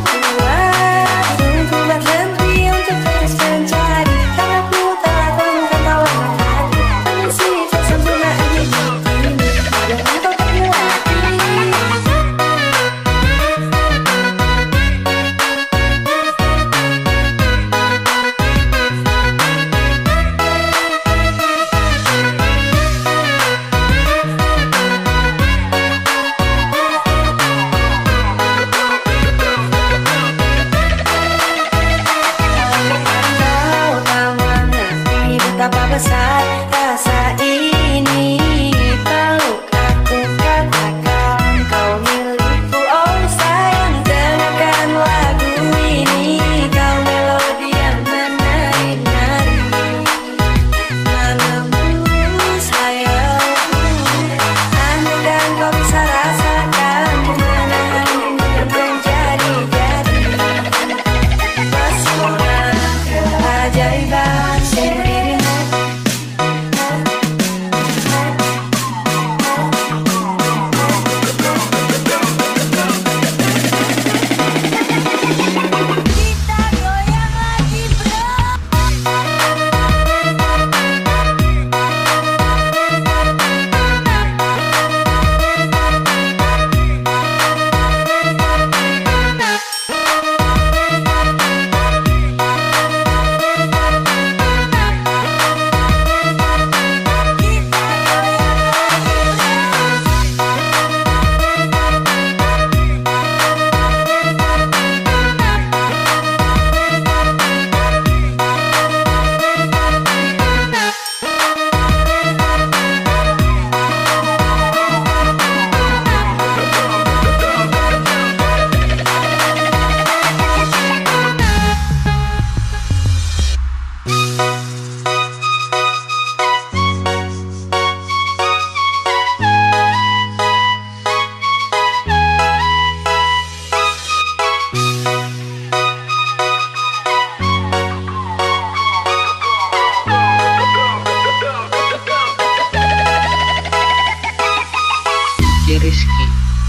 Betapa besar rasa ini, peluk aku katakan kau milikku. Oh sayang, dengarkan lagu ini, kau melodi yang menari-nari, menembus hayalku. Andaikan kau bisa rasakan menahan yang menjadi-jadi, pesona keajaiban sendiri. Rizky.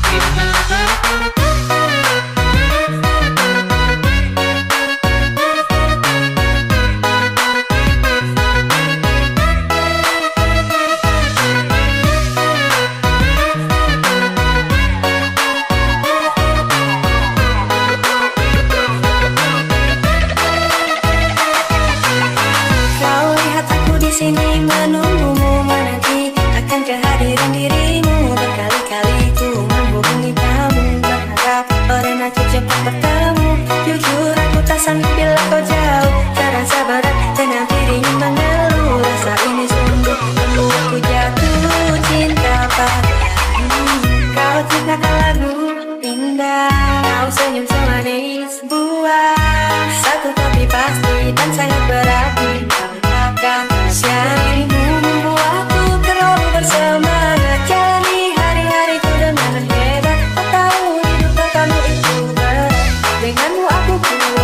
Kau lihat aku di sini menunggumu, menanti akan kehadiran dirimu. Berkali-kali ku menghubungi kamu, berharap pernah cepat bertemu. Jujur aku tak sanggup bila kau jauh, terasa berat dan nanti dingin mengeluh. Rasa ini sungguh membuatku jatuh cinta padamu. Kau ciptakan lagu indah, kau senyum semanis buah. Satu tapi pasti dan sangat berarti, kau takkan siarimu membuatku terlalu bersemangat. Jalani hari-hariku dengan hebat, kau tahu hidup tanpamu itu berat. Denganmu aku kuat.